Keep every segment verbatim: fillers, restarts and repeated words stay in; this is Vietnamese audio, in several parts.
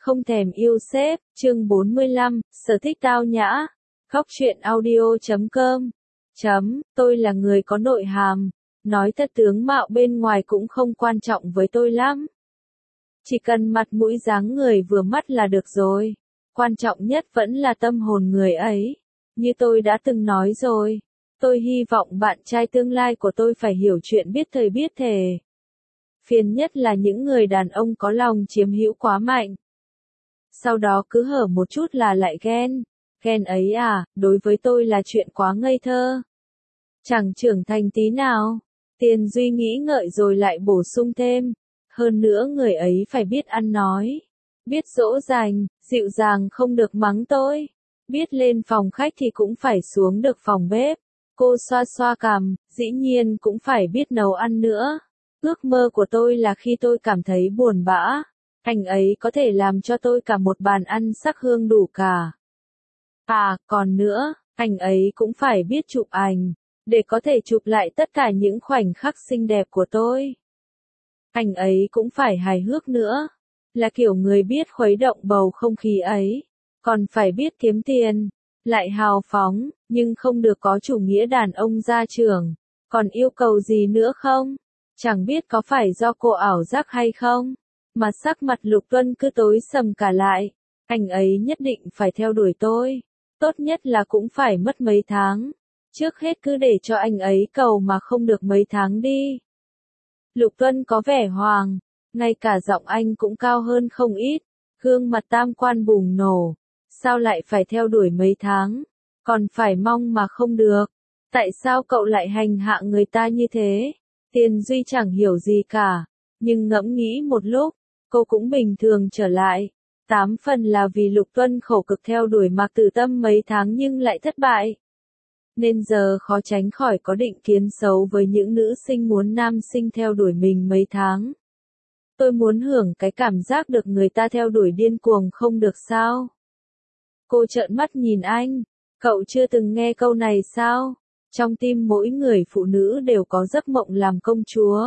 không thèm yêu sếp, chương bốn mươi lăm, sở thích tao nhã. Góc truyện audio chấm com. Chấm, tôi là người có nội hàm. Nói thật tướng mạo bên ngoài cũng không quan trọng với tôi lắm. Chỉ cần mặt mũi dáng người vừa mắt là được rồi. Quan trọng nhất vẫn là tâm hồn người ấy. Như tôi đã từng nói rồi. Tôi hy vọng bạn trai tương lai của tôi phải hiểu chuyện biết thời biết thể. Phiền nhất là những người đàn ông có lòng chiếm hữu quá mạnh. Sau đó cứ hở một chút là lại ghen. Ghen ấy à, đối với tôi là chuyện quá ngây thơ. Chẳng trưởng thành tí nào. Tiền Duy nghĩ ngợi rồi lại bổ sung thêm. Hơn nữa người ấy phải biết ăn nói. Biết dỗ dành, dịu dàng không được mắng tôi. Biết lên phòng khách thì cũng phải xuống được phòng bếp. Cô xoa xoa cằm, dĩ nhiên cũng phải biết nấu ăn nữa. Ước mơ của tôi là khi tôi cảm thấy buồn bã, anh ấy có thể làm cho tôi cả một bàn ăn sắc hương đủ cả. À, còn nữa, anh ấy cũng phải biết chụp ảnh, để có thể chụp lại tất cả những khoảnh khắc xinh đẹp của tôi. Anh ấy cũng phải hài hước nữa, là kiểu người biết khuấy động bầu không khí ấy, còn phải biết kiếm tiền, lại hào phóng, nhưng không được có chủ nghĩa đàn ông gia trưởng. Còn yêu cầu gì nữa không? Chẳng biết có phải do cô ảo giác hay không, mà sắc mặt Lục Tuân cứ tối sầm cả lại. Anh ấy nhất định phải theo đuổi tôi, tốt nhất là cũng phải mất mấy tháng. Trước hết cứ để cho anh ấy cầu mà không được mấy tháng đi. Lục Tuân có vẻ hoàng, ngay cả giọng anh cũng cao hơn không ít, gương mặt tam quan bùng nổ. Sao lại phải theo đuổi mấy tháng, còn phải mong mà không được. Tại sao cậu lại hành hạ người ta như thế? Tiền Duy chẳng hiểu gì cả, nhưng ngẫm nghĩ một lúc, cô cũng bình thường trở lại. Tám phần là vì Lục Tuân khổ cực theo đuổi Mạc Tử Tâm mấy tháng nhưng lại thất bại. Nên giờ khó tránh khỏi có định kiến xấu với những nữ sinh muốn nam sinh theo đuổi mình mấy tháng. Tôi muốn hưởng cái cảm giác được người ta theo đuổi điên cuồng không được sao? Cô trợn mắt nhìn anh, cậu chưa từng nghe câu này sao? Trong tim mỗi người phụ nữ đều có giấc mộng làm công chúa.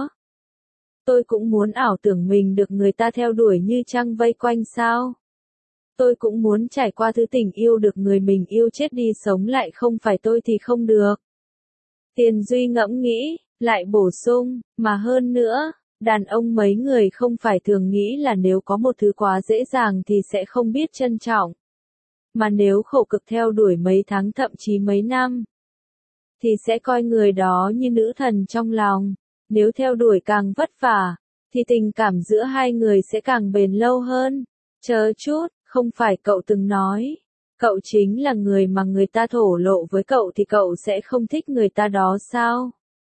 Tôi cũng muốn ảo tưởng mình được người ta theo đuổi như trăng vây quanh sao. Tôi cũng muốn trải qua thứ tình yêu được người mình yêu chết đi sống lại không phải tôi thì không được. Tiền Duy ngẫm nghĩ, lại bổ sung, mà hơn nữa, đàn ông mấy người không phải thường nghĩ là nếu có một thứ quá dễ dàng thì sẽ không biết trân trọng. Mà nếu khổ cực theo đuổi mấy tháng thậm chí mấy năm, thì sẽ coi người đó như nữ thần trong lòng. Nếu theo đuổi càng vất vả, thì tình cảm giữa hai người sẽ càng bền lâu hơn. Chờ chút, không phải cậu từng nói, cậu chính là người mà người ta thổ lộ với cậu thì cậu sẽ không thích người ta đó sao?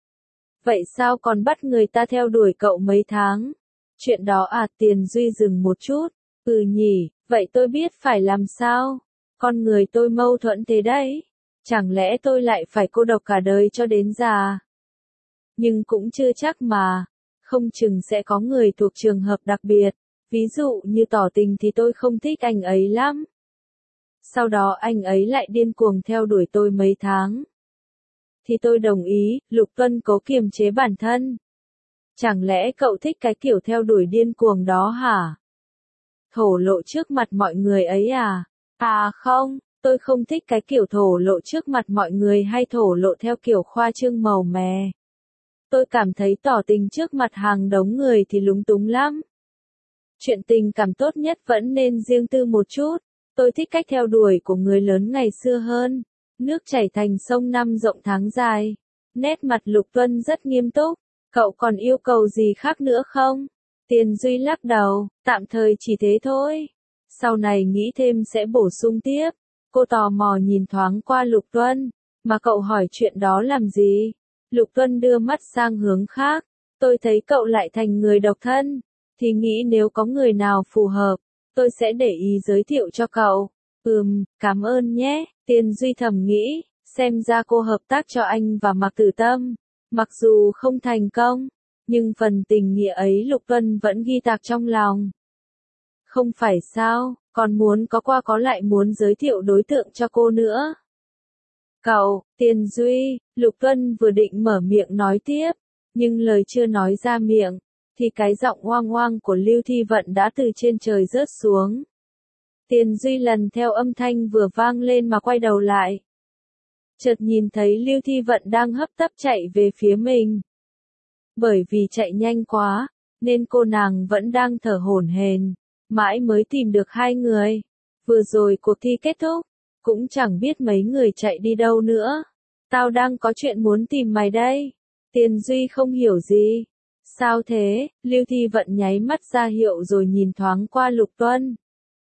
Vậy sao còn bắt người ta theo đuổi cậu mấy tháng? Chuyện đó à? Tiền Duy dừng một chút, ừ nhỉ, vậy tôi biết phải làm sao? Con người tôi mâu thuẫn thế đấy. Chẳng lẽ tôi lại phải cô độc cả đời cho đến già? Nhưng cũng chưa chắc mà, không chừng sẽ có người thuộc trường hợp đặc biệt, ví dụ như tỏ tình thì tôi không thích anh ấy lắm. Sau đó anh ấy lại điên cuồng theo đuổi tôi mấy tháng. Thì tôi đồng ý. Lục Tuân cố kiềm chế bản thân. Chẳng lẽ cậu thích cái kiểu theo đuổi điên cuồng đó hả? Thổ lộ trước mặt mọi người ấy à? À không. Tôi không thích cái kiểu thổ lộ trước mặt mọi người hay thổ lộ theo kiểu khoa trương màu mè. Tôi cảm thấy tỏ tình trước mặt hàng đống người thì lúng túng lắm. Chuyện tình cảm tốt nhất vẫn nên riêng tư một chút. Tôi thích cách theo đuổi của người lớn ngày xưa hơn. Nước chảy thành sông năm rộng tháng dài. Nét mặt Lục Tuân rất nghiêm túc. Cậu còn yêu cầu gì khác nữa không? Tiền Duy lắc đầu, tạm thời chỉ thế thôi. Sau này nghĩ thêm sẽ bổ sung tiếp. Cô tò mò nhìn thoáng qua Lục Tuân, mà cậu hỏi chuyện đó làm gì? Lục Tuân đưa mắt sang hướng khác, tôi thấy cậu lại thành người độc thân, thì nghĩ nếu có người nào phù hợp, tôi sẽ để ý giới thiệu cho cậu. Ừm, cảm ơn nhé, Tiền Duy thầm nghĩ, xem ra cô hợp tác cho anh và Mạc Tử Tâm. Mặc dù không thành công, nhưng phần tình nghĩa ấy Lục Tuân vẫn ghi tạc trong lòng. Không phải sao, còn muốn có qua có lại muốn giới thiệu đối tượng cho cô nữa. Cậu, Tiền Duy, Lục Tuân vừa định mở miệng nói tiếp, nhưng lời chưa nói ra miệng, thì cái giọng oang oang của Lưu Thi Vận đã từ trên trời rớt xuống. Tiền Duy lần theo âm thanh vừa vang lên mà quay đầu lại. Chợt nhìn thấy Lưu Thi Vận đang hấp tấp chạy về phía mình. Bởi vì chạy nhanh quá, nên cô nàng vẫn đang thở hổn hển, mãi mới tìm được hai người. Vừa rồi cuộc thi kết thúc, cũng chẳng biết mấy người chạy đi đâu nữa. Tao đang có chuyện muốn tìm mày đây. Tiền Duy không hiểu gì. Sao thế? Lưu Thi Vận nháy mắt ra hiệu rồi nhìn thoáng qua Lục Tuân.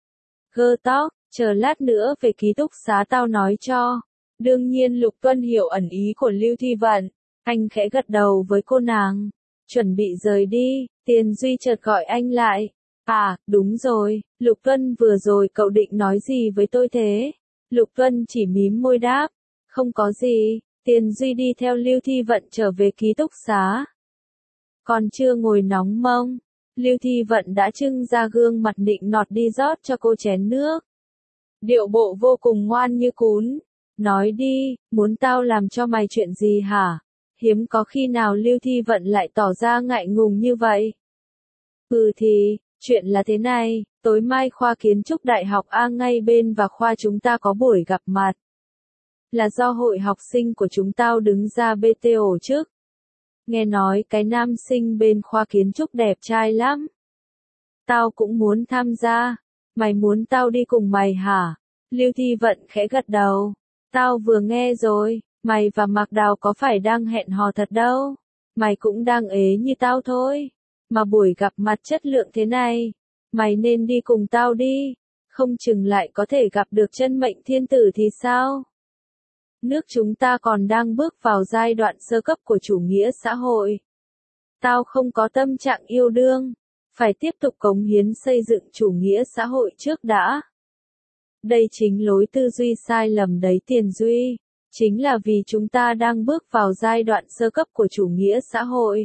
Gơ tóc, chờ lát nữa về ký túc xá tao nói cho. Đương nhiên Lục Tuân hiểu ẩn ý của Lưu Thi Vận. Anh khẽ gật đầu với cô nàng. Chuẩn bị rời đi, Tiền Duy chợt gọi anh lại. À, đúng rồi, Lục Tuân vừa rồi cậu định nói gì với tôi thế? Lục Tuân chỉ mím môi đáp. Không có gì, Tiền Duy đi theo Lưu Thi Vận trở về ký túc xá. Còn chưa ngồi nóng mông, Lưu Thi Vận đã trưng ra gương mặt nịnh nọt đi rót cho cô chén nước. Điệu bộ vô cùng ngoan như cún. Nói đi, muốn tao làm cho mày chuyện gì hả? Hiếm có khi nào Lưu Thi Vận lại tỏ ra ngại ngùng như vậy. Ừ thì, chuyện là thế này, tối mai khoa kiến trúc đại học A ngay bên và khoa chúng ta có buổi gặp mặt. Là do hội học sinh của chúng tao đứng ra bê tê tổ chức. Nghe nói cái nam sinh bên khoa kiến trúc đẹp trai lắm. Tao cũng muốn tham gia. Mày muốn tao đi cùng mày hả? Lưu Thi Vận khẽ gật đầu. Tao vừa nghe rồi, mày và Mạc Đào có phải đang hẹn hò thật đâu. Mày cũng đang ế như tao thôi. Mà buổi gặp mặt chất lượng thế này, mày nên đi cùng tao đi. Không chừng lại có thể gặp được chân mệnh thiên tử thì sao? Nước chúng ta còn đang bước vào giai đoạn sơ cấp của chủ nghĩa xã hội. Tao không có tâm trạng yêu đương, phải tiếp tục cống hiến xây dựng chủ nghĩa xã hội trước đã. Đây chính lối tư duy sai lầm đấy Tiền Duy, chính là vì chúng ta đang bước vào giai đoạn sơ cấp của chủ nghĩa xã hội.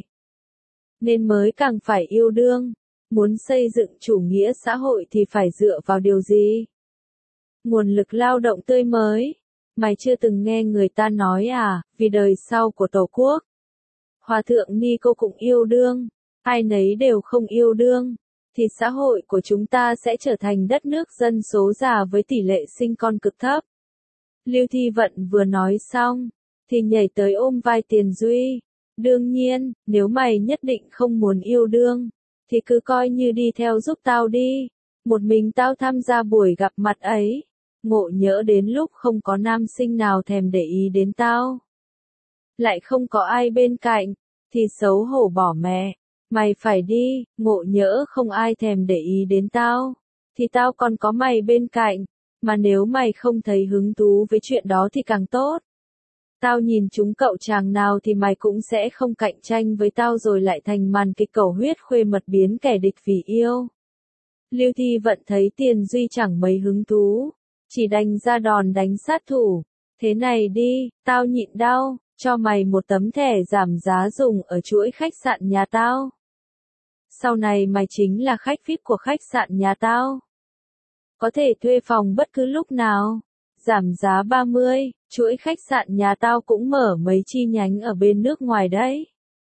Nên mới càng phải yêu đương, muốn xây dựng chủ nghĩa xã hội thì phải dựa vào điều gì? Nguồn lực lao động tươi mới. Mày chưa từng nghe người ta nói à, vì đời sau của Tổ quốc. Hòa thượng Ni Cô cũng yêu đương, ai nấy đều không yêu đương, thì xã hội của chúng ta sẽ trở thành đất nước dân số già với tỷ lệ sinh con cực thấp. Lưu Thi Vận vừa nói xong, thì nhảy tới ôm vai Tiền Duy. Đương nhiên, nếu mày nhất định không muốn yêu đương, thì cứ coi như đi theo giúp tao đi. Một mình tao tham gia buổi gặp mặt ấy. Ngộ nhỡ đến lúc không có nam sinh nào thèm để ý đến tao. Lại không có ai bên cạnh, thì xấu hổ bỏ mẹ. Mày phải đi, ngộ nhỡ không ai thèm để ý đến tao, thì tao còn có mày bên cạnh. Mà nếu mày không thấy hứng thú với chuyện đó thì càng tốt. Tao nhìn chúng cậu chàng nào thì mày cũng sẽ không cạnh tranh với tao rồi lại thành màn kịch cầu huyết khuê mật biến kẻ địch vì yêu. Lưu Thi Vận thấy Tiền Duy chẳng mấy hứng thú, chỉ đành ra đòn đánh sát thủ. Thế này đi, tao nhịn đau, cho mày một tấm thẻ giảm giá dùng ở chuỗi khách sạn nhà tao. Sau này mày chính là khách vi ai pi của khách sạn nhà tao. Có thể thuê phòng bất cứ lúc nào. Giảm giá ba mươi, chuỗi khách sạn nhà tao cũng mở mấy chi nhánh ở bên nước ngoài đấy.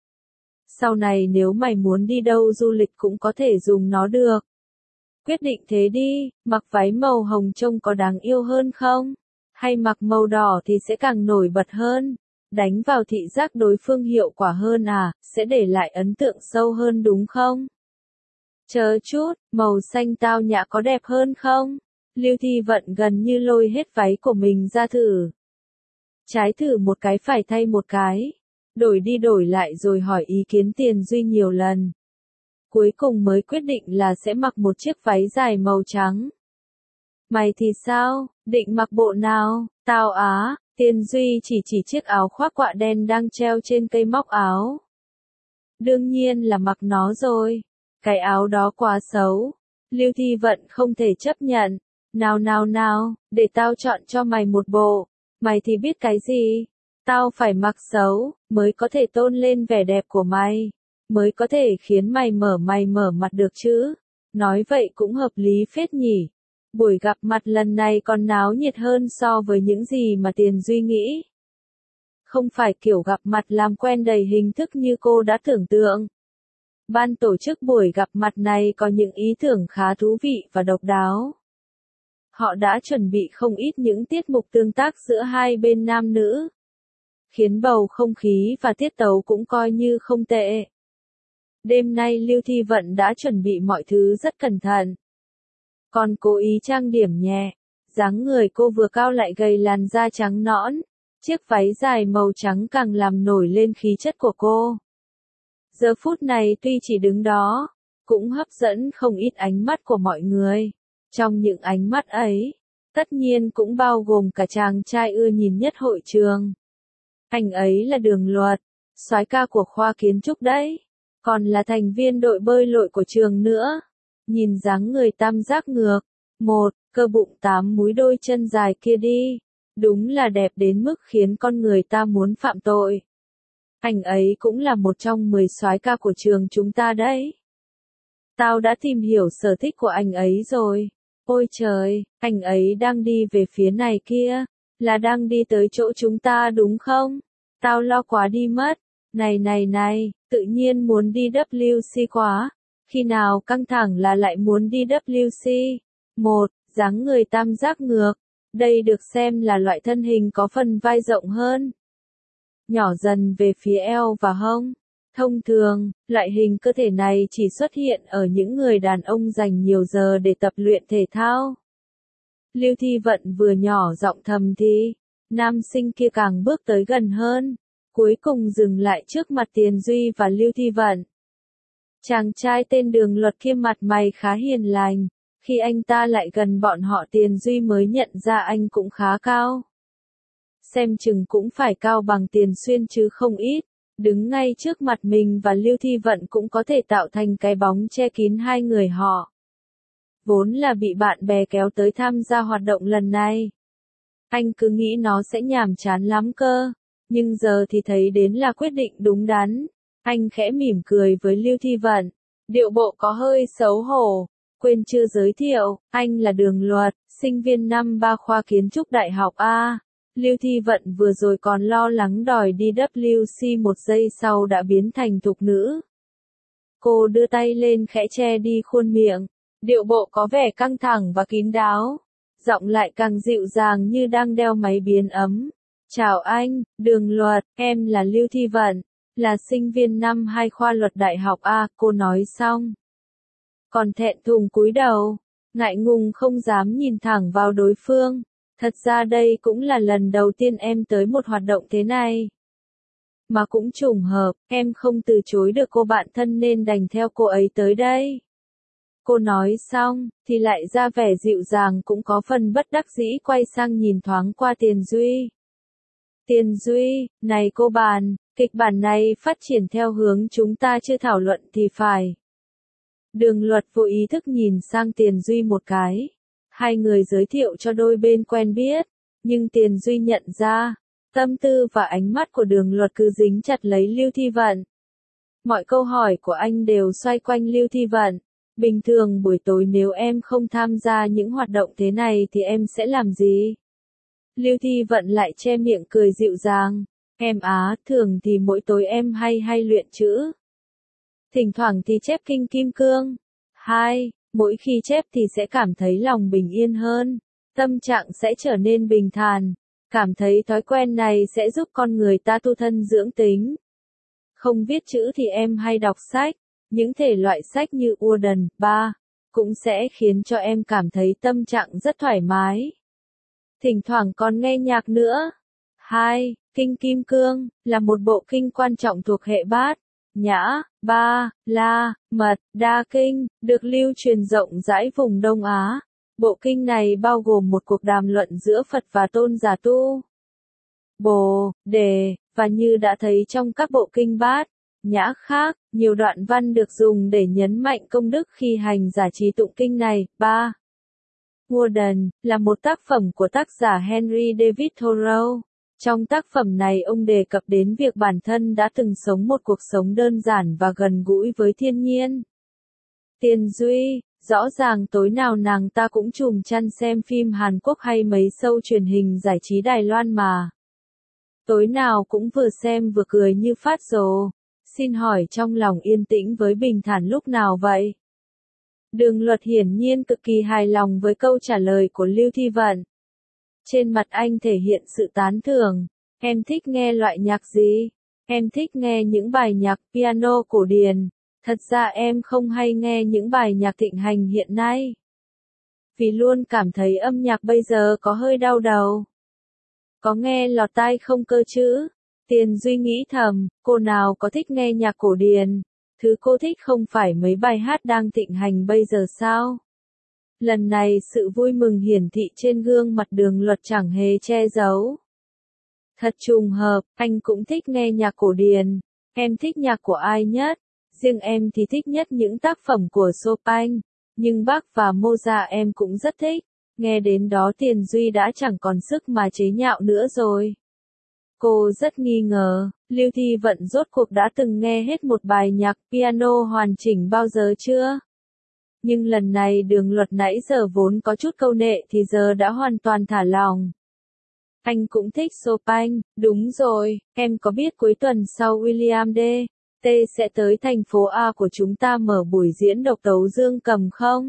Sau này nếu mày muốn đi đâu du lịch cũng có thể dùng nó được. Quyết định thế đi, mặc váy màu hồng trông có đáng yêu hơn không? Hay mặc màu đỏ thì sẽ càng nổi bật hơn? Đánh vào thị giác đối phương hiệu quả hơn à, sẽ để lại ấn tượng sâu hơn đúng không? Chờ chút, màu xanh tao nhã có đẹp hơn không? Lưu Thi Vận gần như lôi hết váy của mình ra thử. Trái thử một cái phải thay một cái. Đổi đi đổi lại rồi hỏi ý kiến Tiền Duy nhiều lần. Cuối cùng mới quyết định là sẽ mặc một chiếc váy dài màu trắng. Mày thì sao, định mặc bộ nào? Tao á, Tiền Duy chỉ chỉ chiếc áo khoác quạ đen đang treo trên cây móc áo. Đương nhiên là mặc nó rồi. Cái áo đó quá xấu. Lưu Thi Vận không thể chấp nhận. Nào nào nào, để tao chọn cho mày một bộ. Mày thì biết cái gì? Tao phải mặc xấu, mới có thể tôn lên vẻ đẹp của mày. Mới có thể khiến mày mở mày mở mặt được chứ. Nói vậy cũng hợp lý phết nhỉ. Buổi gặp mặt lần này còn náo nhiệt hơn so với những gì mà Tiền Duy nghĩ. Không phải kiểu gặp mặt làm quen đầy hình thức như cô đã tưởng tượng. Ban tổ chức buổi gặp mặt này có những ý tưởng khá thú vị và độc đáo. Họ đã chuẩn bị không ít những tiết mục tương tác giữa hai bên nam nữ, khiến bầu không khí và tiết tấu cũng coi như không tệ. Đêm nay Lưu Thi Vận đã chuẩn bị mọi thứ rất cẩn thận. Còn cố ý trang điểm nhẹ, dáng người cô vừa cao lại gầy, làn da trắng nõn, chiếc váy dài màu trắng càng làm nổi lên khí chất của cô. Giờ phút này tuy chỉ đứng đó, cũng hấp dẫn không ít ánh mắt của mọi người. Trong những ánh mắt ấy, tất nhiên cũng bao gồm cả chàng trai ưa nhìn nhất hội trường. Anh ấy là Đường Luật, soái ca của khoa kiến trúc đấy, còn là thành viên đội bơi lội của trường nữa. Nhìn dáng người tam giác ngược, một, cơ bụng tám múi đôi chân dài kia đi, đúng là đẹp đến mức khiến con người ta muốn phạm tội. Anh ấy cũng là một trong mười soái ca của trường chúng ta đấy. Tao đã tìm hiểu sở thích của anh ấy rồi. Ôi trời, anh ấy đang đi về phía này kia, là đang đi tới chỗ chúng ta đúng không? Tao lo quá đi mất. Này này này, tự nhiên muốn đi W C quá. Khi nào căng thẳng là lại muốn đi W C. Một, dáng người tam giác ngược. Đây được xem là loại thân hình có phần vai rộng hơn, nhỏ dần về phía eo và hông. Thông thường, loại hình cơ thể này chỉ xuất hiện ở những người đàn ông dành nhiều giờ để tập luyện thể thao. Lưu Thi Vận vừa nhỏ giọng thầm thì, nam sinh kia càng bước tới gần hơn, cuối cùng dừng lại trước mặt Tiền Duy và Lưu Thi Vận. Chàng trai tên Đường Luật kia mặt mày khá hiền lành, khi anh ta lại gần bọn họ Tiền Duy mới nhận ra anh cũng khá cao. Xem chừng cũng phải cao bằng Tiền Xuyên chứ không ít. Đứng ngay trước mặt mình và Lưu Thi Vận cũng có thể tạo thành cái bóng che kín hai người họ. Vốn là bị bạn bè kéo tới tham gia hoạt động lần này. Anh cứ nghĩ nó sẽ nhàm chán lắm cơ, nhưng giờ thì thấy đến là quyết định đúng đắn. Anh khẽ mỉm cười với Lưu Thi Vận, điệu bộ có hơi xấu hổ. Quên chưa giới thiệu, anh là Đường Luật, sinh viên năm ba khoa kiến trúc Đại học A. Lưu Thi Vận vừa rồi còn lo lắng đòi đi W C, một giây sau đã biến thành thục nữ. Cô đưa tay lên khẽ che đi khuôn miệng, điệu bộ có vẻ căng thẳng và kín đáo, giọng lại càng dịu dàng như đang đeo máy biến ấm. Chào anh, Đường Luật, em là Lưu Thi Vận, là sinh viên năm hai khoa luật Đại học A, cô nói xong. Còn thẹn thùng cúi đầu, ngại ngùng không dám nhìn thẳng vào đối phương. Thật ra đây cũng là lần đầu tiên em tới một hoạt động thế này. Mà cũng trùng hợp, em không từ chối được cô bạn thân nên đành theo cô ấy tới đây. Cô nói xong, thì lại ra vẻ dịu dàng cũng có phần bất đắc dĩ quay sang nhìn thoáng qua Tiền Duy. Tiền Duy, này cô bạn, kịch bản này phát triển theo hướng chúng ta chưa thảo luận thì phải. Đường Luật vô ý thức nhìn sang Tiền Duy một cái. Hai người giới thiệu cho đôi bên quen biết, nhưng Tiền Duy nhận ra, tâm tư và ánh mắt của Đường Luật cứ dính chặt lấy Lưu Thi Vận. Mọi câu hỏi của anh đều xoay quanh Lưu Thi Vận. Bình thường buổi tối nếu em không tham gia những hoạt động thế này thì em sẽ làm gì? Lưu Thi Vận lại che miệng cười dịu dàng. Em á, thường thì mỗi tối em hay hay luyện chữ. Thỉnh thoảng thì chép kinh kim cương. Hai, mỗi khi chép thì sẽ cảm thấy lòng bình yên hơn, tâm trạng sẽ trở nên bình thản, cảm thấy thói quen này sẽ giúp con người ta tu thân dưỡng tính. Không viết chữ thì em hay đọc sách, những thể loại sách như Urban, ba, cũng sẽ khiến cho em cảm thấy tâm trạng rất thoải mái. Thỉnh thoảng còn nghe nhạc nữa. Hai, Kinh Kim Cương, là một bộ kinh quan trọng thuộc hệ bát. Nhã, Ba, La, Mật, Đa Kinh, được lưu truyền rộng rãi vùng Đông Á. Bộ kinh này bao gồm một cuộc đàm luận giữa Phật và Tôn giả Tu, Bồ Đề, và như đã thấy trong các bộ kinh bát, nhã khác, nhiều đoạn văn được dùng để nhấn mạnh công đức khi hành giả trì tụng kinh này. Ba. Warden, là một tác phẩm của tác giả Henry David Thoreau. Trong tác phẩm này ông đề cập đến việc bản thân đã từng sống một cuộc sống đơn giản và gần gũi với thiên nhiên. Tiền Duy, rõ ràng tối nào nàng ta cũng chùm chăn xem phim Hàn Quốc hay mấy show truyền hình giải trí Đài Loan mà. Tối nào cũng vừa xem vừa cười như phát rồ. Xin hỏi trong lòng yên tĩnh với bình thản lúc nào vậy? Đường Luật hiển nhiên cực kỳ hài lòng với câu trả lời của Lưu Thi Vận. Trên mặt anh thể hiện sự tán thưởng. Em thích nghe loại nhạc gì? Em thích nghe những bài nhạc piano cổ điển. Thật ra em không hay nghe những bài nhạc thịnh hành hiện nay. Vì luôn cảm thấy âm nhạc bây giờ có hơi đau đầu. Có nghe lọt tai không cơ chứ? Tiền Duy nghĩ thầm, cô nào có thích nghe nhạc cổ điển. Thứ cô thích không phải mấy bài hát đang thịnh hành bây giờ sao? Lần này sự vui mừng hiển thị trên gương mặt Đường Luật chẳng hề che giấu. Thật trùng hợp, anh cũng thích nghe nhạc cổ điển. Em thích nhạc của ai nhất? Riêng em thì thích nhất những tác phẩm của Chopin, nhưng Bach và Mozart em cũng rất thích. Nghe đến đó Tiền Duy đã chẳng còn sức mà chế nhạo nữa rồi. Cô rất nghi ngờ, Lưu Thi Vận rốt cuộc đã từng nghe hết một bài nhạc piano hoàn chỉnh bao giờ chưa? Nhưng lần này Đường Luật nãy giờ vốn có chút câu nệ thì giờ đã hoàn toàn thả lòng. Anh cũng thích Chopin, đúng rồi, em có biết cuối tuần sau William D. T sẽ tới thành phố A của chúng ta mở buổi diễn độc tấu dương cầm không?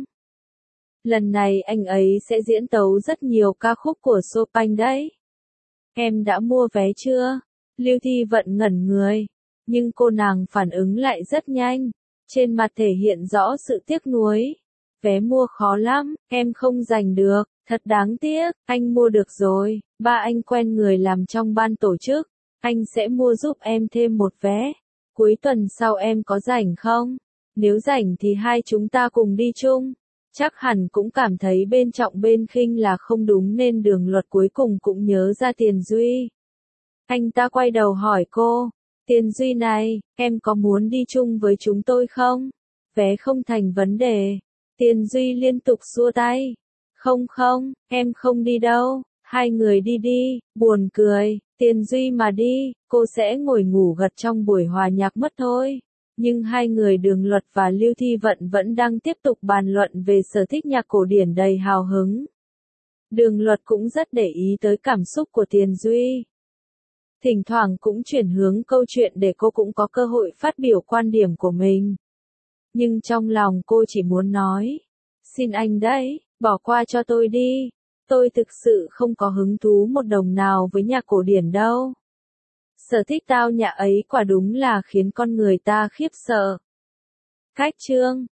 Lần này anh ấy sẽ diễn tấu rất nhiều ca khúc của Chopin đấy. Em đã mua vé chưa? Lưu Thi Vận ngẩn người, nhưng cô nàng phản ứng lại rất nhanh, trên mặt thể hiện rõ sự tiếc nuối. Vé mua khó lắm, em không giành được, thật đáng tiếc, anh mua được rồi, ba anh quen người làm trong ban tổ chức, anh sẽ mua giúp em thêm một vé. Cuối tuần sau em có rảnh không? Nếu rảnh thì hai chúng ta cùng đi chung. Chắc hẳn cũng cảm thấy bên trọng bên khinh là không đúng nên Đường Luật cuối cùng cũng nhớ ra Tiền Duy. Anh ta quay đầu hỏi cô, Tiền Duy này, em có muốn đi chung với chúng tôi không? Vé không thành vấn đề. Tiền Duy liên tục xua tay. Không không, em không đi đâu, hai người đi đi, buồn cười, Tiền Duy mà đi, cô sẽ ngồi ngủ gật trong buổi hòa nhạc mất thôi. Nhưng hai người Đường Luật và Lưu Thi Vận vẫn đang tiếp tục bàn luận về sở thích nhạc cổ điển đầy hào hứng. Đường Luật cũng rất để ý tới cảm xúc của Tiền Duy. Thỉnh thoảng cũng chuyển hướng câu chuyện để cô cũng có cơ hội phát biểu quan điểm của mình. Nhưng trong lòng cô chỉ muốn nói, xin anh đấy, bỏ qua cho tôi đi. Tôi thực sự không có hứng thú một đồng nào với nhạc cổ điển đâu. Sở thích tao nhã ấy quả đúng là khiến con người ta khiếp sợ. Khách chương